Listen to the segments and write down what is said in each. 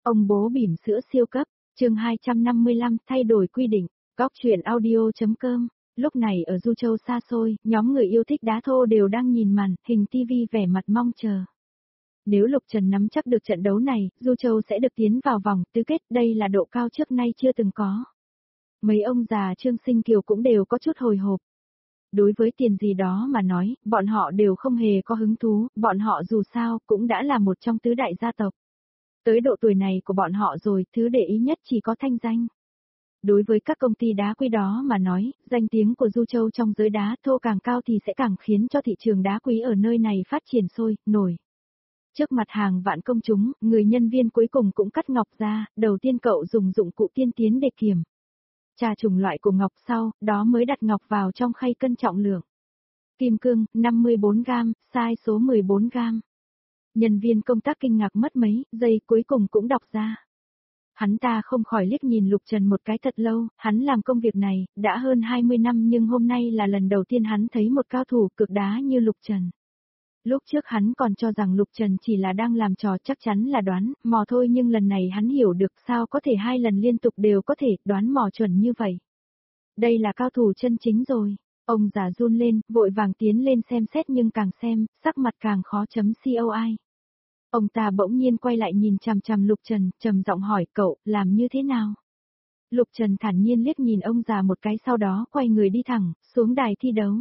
Ông bố bỉm sữa siêu cấp, chương 255 thay đổi quy định, góc chuyện audio.com. Lúc này ở Du Châu xa xôi, nhóm người yêu thích đá thô đều đang nhìn màn hình TV vẻ mặt mong chờ. Nếu Lục Trần nắm chắc được trận đấu này, Du Châu sẽ được tiến vào vòng tứ kết, đây là độ cao trước nay chưa từng có. Mấy ông già Trương Sinh Kiều cũng đều có chút hồi hộp. Đối với tiền gì đó mà nói, bọn họ đều không hề có hứng thú, bọn họ dù sao cũng đã là một trong tứ đại gia tộc. Tới độ tuổi này của bọn họ rồi, thứ để ý nhất chỉ có thanh danh. Đối với các công ty đá quý đó mà nói, danh tiếng của Du Châu trong giới đá thô càng cao thì sẽ càng khiến cho thị trường đá quý ở nơi này phát triển sôi, nổi. Trước mặt hàng vạn công chúng, người nhân viên cuối cùng cũng cắt ngọc ra, đầu tiên cậu dùng dụng cụ tiên tiến để kiểm tra chủng loại của ngọc, sau đó mới đặt ngọc vào trong khay cân trọng lượng. Kim cương, 54g, size số 14g. Nhân viên công tác kinh ngạc mất mấy giây, cuối cùng cũng đọc ra. Hắn ta không khỏi liếc nhìn Lục Trần một cái thật lâu, hắn làm công việc này, đã hơn 20 năm nhưng hôm nay là lần đầu tiên hắn thấy một cao thủ cực đá như Lục Trần. Lúc trước hắn còn cho rằng Lục Trần chỉ là đang làm trò, chắc chắn là đoán mò thôi, nhưng lần này hắn hiểu được sao có thể 2 lần liên tục đều có thể đoán mò chuẩn như vậy. Đây là cao thủ chân chính rồi. Ông già run lên, vội vàng tiến lên xem xét nhưng càng xem, sắc mặt càng khó chấm coi. Ông ta bỗng nhiên quay lại nhìn chằm chằm Lục Trần, trầm giọng hỏi cậu, làm như thế nào? Lục Trần thản nhiên liếc nhìn ông già một cái, sau đó quay người đi thẳng xuống đài thi đấu.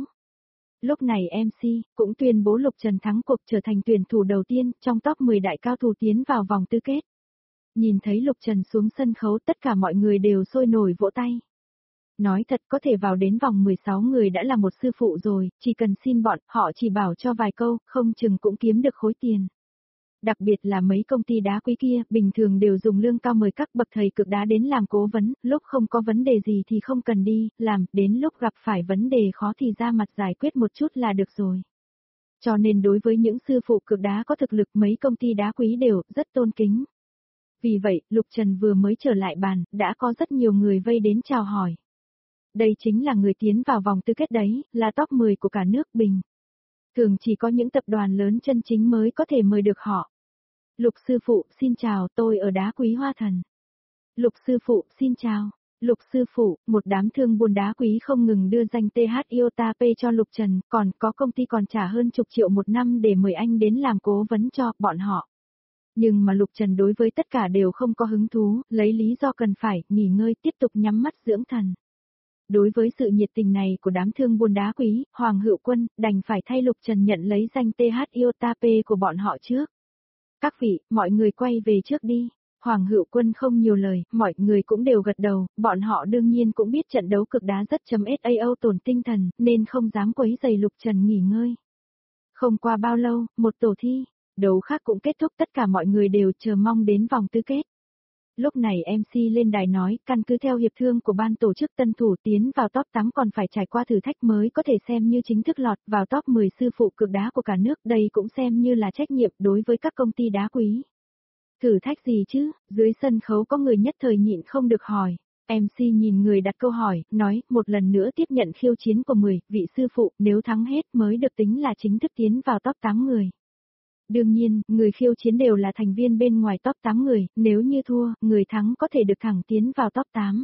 Lúc này MC cũng tuyên bố Lục Trần thắng cuộc, trở thành tuyển thủ đầu tiên trong top 10 đại cao thủ tiến vào vòng tứ kết. Nhìn thấy Lục Trần xuống sân khấu, tất cả mọi người đều sôi nổi vỗ tay. Nói thật, có thể vào đến vòng 16 người đã là một sư phụ rồi, chỉ cần xin bọn họ chỉ bảo cho vài câu, không chừng cũng kiếm được khối tiền. Đặc biệt là mấy công ty đá quý kia, bình thường đều dùng lương cao mời các bậc thầy cực đá đến làm cố vấn, lúc không có vấn đề gì thì không cần đi, làm, đến lúc gặp phải vấn đề khó thì ra mặt giải quyết một chút là được rồi. Cho nên đối với những sư phụ cực đá có thực lực, mấy công ty đá quý đều rất tôn kính. Vì vậy, Lục Trần vừa mới trở lại bàn, đã có rất nhiều người vây đến chào hỏi. Đây chính là người tiến vào vòng tứ kết đấy, là top 10 của cả nước Bình. Thường chỉ có những tập đoàn lớn chân chính mới có thể mời được họ. Lục sư phụ, xin chào, tôi ở đá quý Hoa Thần. Lục sư phụ, xin chào. Lục sư phụ, một đám thương buôn đá quý không ngừng đưa danh TH Iota P cho Lục Trần, còn có công ty còn trả hơn chục triệu một năm để mời anh đến làm cố vấn cho bọn họ. Nhưng mà Lục Trần đối với tất cả đều không có hứng thú, lấy lý do cần phải nghỉ ngơi, tiếp tục nhắm mắt dưỡng thần. Đối với sự nhiệt tình này của đám thương buôn đá quý, Hoàng Hữu Quân đành phải thay Lục Trần nhận lấy danh TH Iota P của bọn họ trước. Các vị, mọi người quay về trước đi. Hoàng Hữu Quân không nhiều lời, mọi người cũng đều gật đầu, bọn họ đương nhiên cũng biết trận đấu cực đá rất SAO tổn tinh thần, nên không dám quấy rầy Lục Trần nghỉ ngơi. Không qua bao lâu, một tổ thi đấu khác cũng kết thúc, tất cả mọi người đều chờ mong đến vòng tứ kết. Lúc này MC lên đài nói, căn cứ theo hiệp thương của ban tổ chức, tân thủ tiến vào top 8 còn phải trải qua thử thách mới có thể xem như chính thức lọt vào top 10 sư phụ cực đá của cả nước, đây cũng xem như là trách nhiệm đối với các công ty đá quý. Thử thách gì chứ? Dưới sân khấu có người nhất thời nhịn không được hỏi. MC nhìn người đặt câu hỏi, nói, một lần nữa tiếp nhận khiêu chiến của 10 vị sư phụ, nếu thắng hết mới được tính là chính thức tiến vào top 8 người. Đương nhiên, người khiêu chiến đều là thành viên bên ngoài top 8 người, nếu như thua, người thắng có thể được thẳng tiến vào top 8.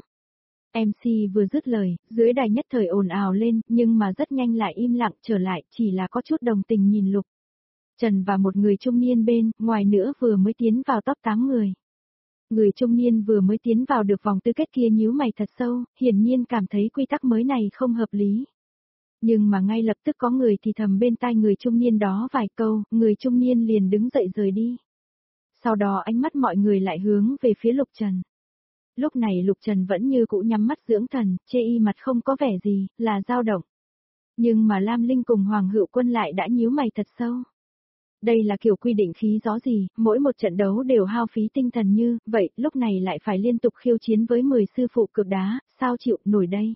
MC vừa dứt lời, dưới đài nhất thời ồn ào lên, nhưng mà rất nhanh lại im lặng trở lại, chỉ là có chút đồng tình nhìn Lục Trần và một người trung niên bên ngoài nữa vừa mới tiến vào top 8 người. Người trung niên vừa mới tiến vào được vòng tứ kết kia nhíu mày thật sâu, hiển nhiên cảm thấy quy tắc mới này không hợp lý. Nhưng mà ngay lập tức có người thì thầm bên tai người trung niên đó vài câu, người trung niên liền đứng dậy rời đi. Sau đó ánh mắt mọi người lại hướng về phía Lục Trần. Lúc này Lục Trần vẫn như cũ nhắm mắt dưỡng thần, chê y mặt không có vẻ gì, là dao động. Nhưng mà Lam Linh cùng Hoàng Hữu Quân lại đã nhíu mày thật sâu. Đây là kiểu quy định khí gió gì, mỗi một trận đấu đều hao phí tinh thần như vậy, lúc này lại phải liên tục khiêu chiến với 10 sư phụ cực đá, sao chịu nổi đây?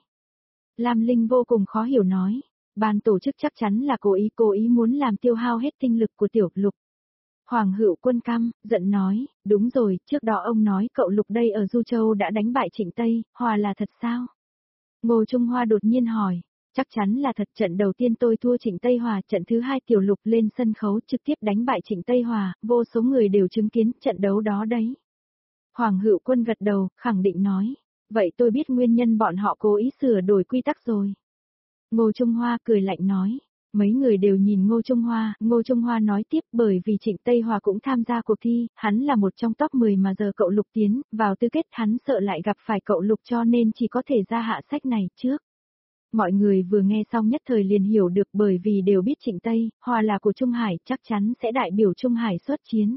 Lam Linh vô cùng khó hiểu nói, ban tổ chức chắc chắn là cố ý muốn làm tiêu hao hết tinh lực của tiểu Lục. Hoàng Hữu Quân căm, giận nói, đúng rồi, trước đó ông nói cậu Lục đây ở Du Châu đã đánh bại Trịnh Tây, Hòa là thật sao? Ngô Trung Hoa đột nhiên hỏi, chắc chắn là thật, trận đầu tiên tôi thua Trịnh Tây Hòa, trận thứ hai tiểu Lục lên sân khấu trực tiếp đánh bại Trịnh Tây Hòa, vô số người đều chứng kiến trận đấu đó đấy. Hoàng Hữu Quân gật đầu, khẳng định nói. Vậy tôi biết nguyên nhân bọn họ cố ý sửa đổi quy tắc rồi. Ngô Trung Hoa cười lạnh nói. Mấy người đều nhìn Ngô Trung Hoa nói tiếp bởi vì Trịnh Tây Hòa cũng tham gia cuộc thi, hắn là một trong top 10 mà giờ cậu Lục tiến, vào tư kết hắn sợ lại gặp phải cậu Lục cho nên chỉ có thể ra hạ sách này trước. Mọi người vừa nghe xong nhất thời liền hiểu được bởi vì đều biết Trịnh Tây Hòa là của Trung Hải chắc chắn sẽ đại biểu Trung Hải xuất chiến.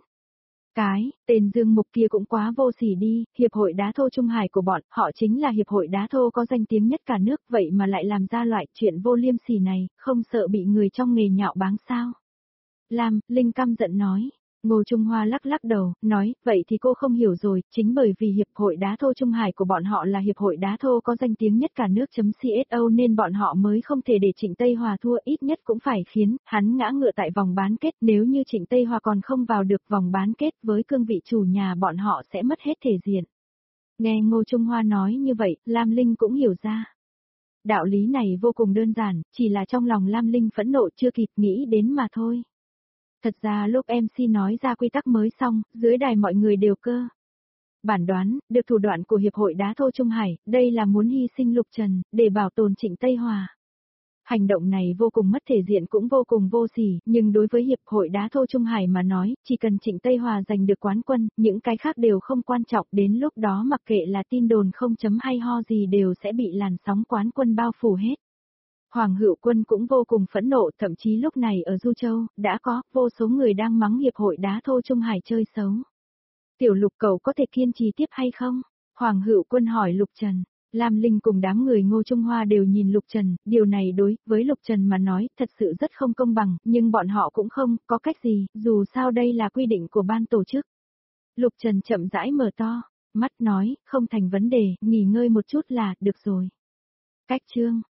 Tên Dương Mục kia cũng quá vô sỉ đi, Hiệp hội đá thô Trung Hải của bọn họ chính là Hiệp hội đá thô có danh tiếng nhất cả nước vậy mà lại làm ra loại chuyện vô liêm sỉ này, không sợ bị người trong nghề nhạo báng sao. Lam, Linh căm giận nói. Ngô Trung Hoa lắc lắc đầu, nói, vậy thì cô không hiểu rồi, chính bởi vì Hiệp hội đá thô Trung Hải của bọn họ là Hiệp hội đá thô có danh tiếng nhất cả nước.CSO nên bọn họ mới không thể để Trịnh Tây Hòa thua ít nhất cũng phải khiến hắn ngã ngựa tại vòng bán kết nếu như Trịnh Tây Hòa còn không vào được vòng bán kết với cương vị chủ nhà bọn họ sẽ mất hết thể diện. Nghe Ngô Trung Hoa nói như vậy, Lam Linh cũng hiểu ra. Đạo lý này vô cùng đơn giản, chỉ là trong lòng Lam Linh phẫn nộ chưa kịp nghĩ đến mà thôi. Thật ra lúc MC nói ra quy tắc mới xong, dưới đài mọi người đều cơ. Bản đoán, được thủ đoạn của Hiệp hội đá thô Trung Hải, đây là muốn hy sinh Lục Trần, để bảo tồn Trịnh Tây Hòa. Hành động này vô cùng mất thể diện cũng vô cùng vô sỉ, nhưng đối với Hiệp hội đá thô Trung Hải mà nói, chỉ cần Trịnh Tây Hòa giành được quán quân, những cái khác đều không quan trọng, đến lúc đó mặc kệ là tin đồn không chấm hay ho gì đều sẽ bị làn sóng quán quân bao phủ hết. Hoàng Hữu Quân cũng vô cùng phẫn nộ, thậm chí lúc này ở Du Châu, đã có vô số người đang mắng Hiệp hội đá thô Trung Hải chơi xấu. Tiểu Lục cậu có thể kiên trì tiếp hay không? Hoàng Hữu Quân hỏi Lục Trần. Lam Linh cùng đám người Ngô Trung Hoa đều nhìn Lục Trần, điều này đối với Lục Trần mà nói thật sự rất không công bằng, nhưng bọn họ cũng không có cách gì, dù sao đây là quy định của ban tổ chức. Lục Trần chậm rãi mở to, mắt nói, không thành vấn đề, nghỉ ngơi một chút là được rồi. Cách chương